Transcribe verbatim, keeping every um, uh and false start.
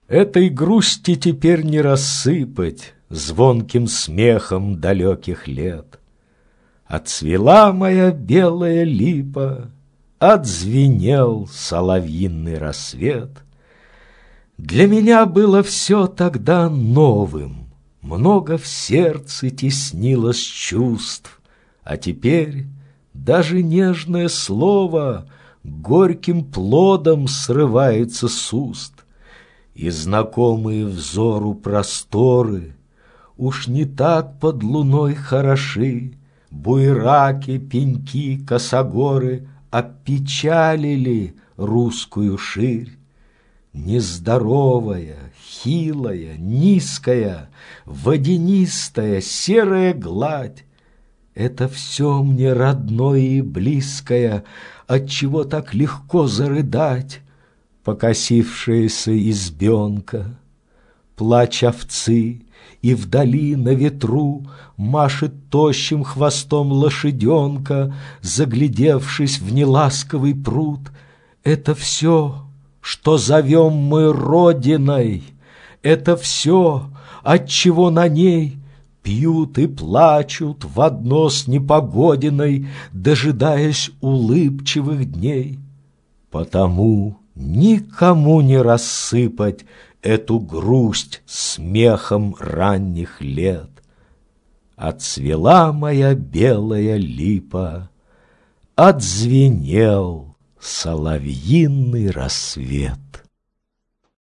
Этой грусти теперь не рассыпать звонким смехом далеких лет. Отцвела моя белая липа, отзвенел соловьиный рассвет. Для меня было все тогда новым, много в сердце теснилось чувств, а теперь даже нежное слово горьким плодом срывается с уст, и знакомые взору просторы уж не так под луной хороши. Буйраки, пеньки, косогоры опечалили русскую ширь. Нездоровая, хилая, низкая, водянистая, серая гладь — это все мне родное и близкое, отчего так легко зарыдать. Покосившаяся избенка, плач овцы, и вдали на ветру машет тощим хвостом лошаденка, заглядевшись в неласковый пруд. Это все, что зовем мы родиной, это все, отчего на ней пьют и плачут в одно с непогодиной, дожидаясь улыбчивых дней. Потому никому не рассыпать эту грусть смехом ранних лет. Отцвела моя белая липа, отзвенел соловьиный рассвет.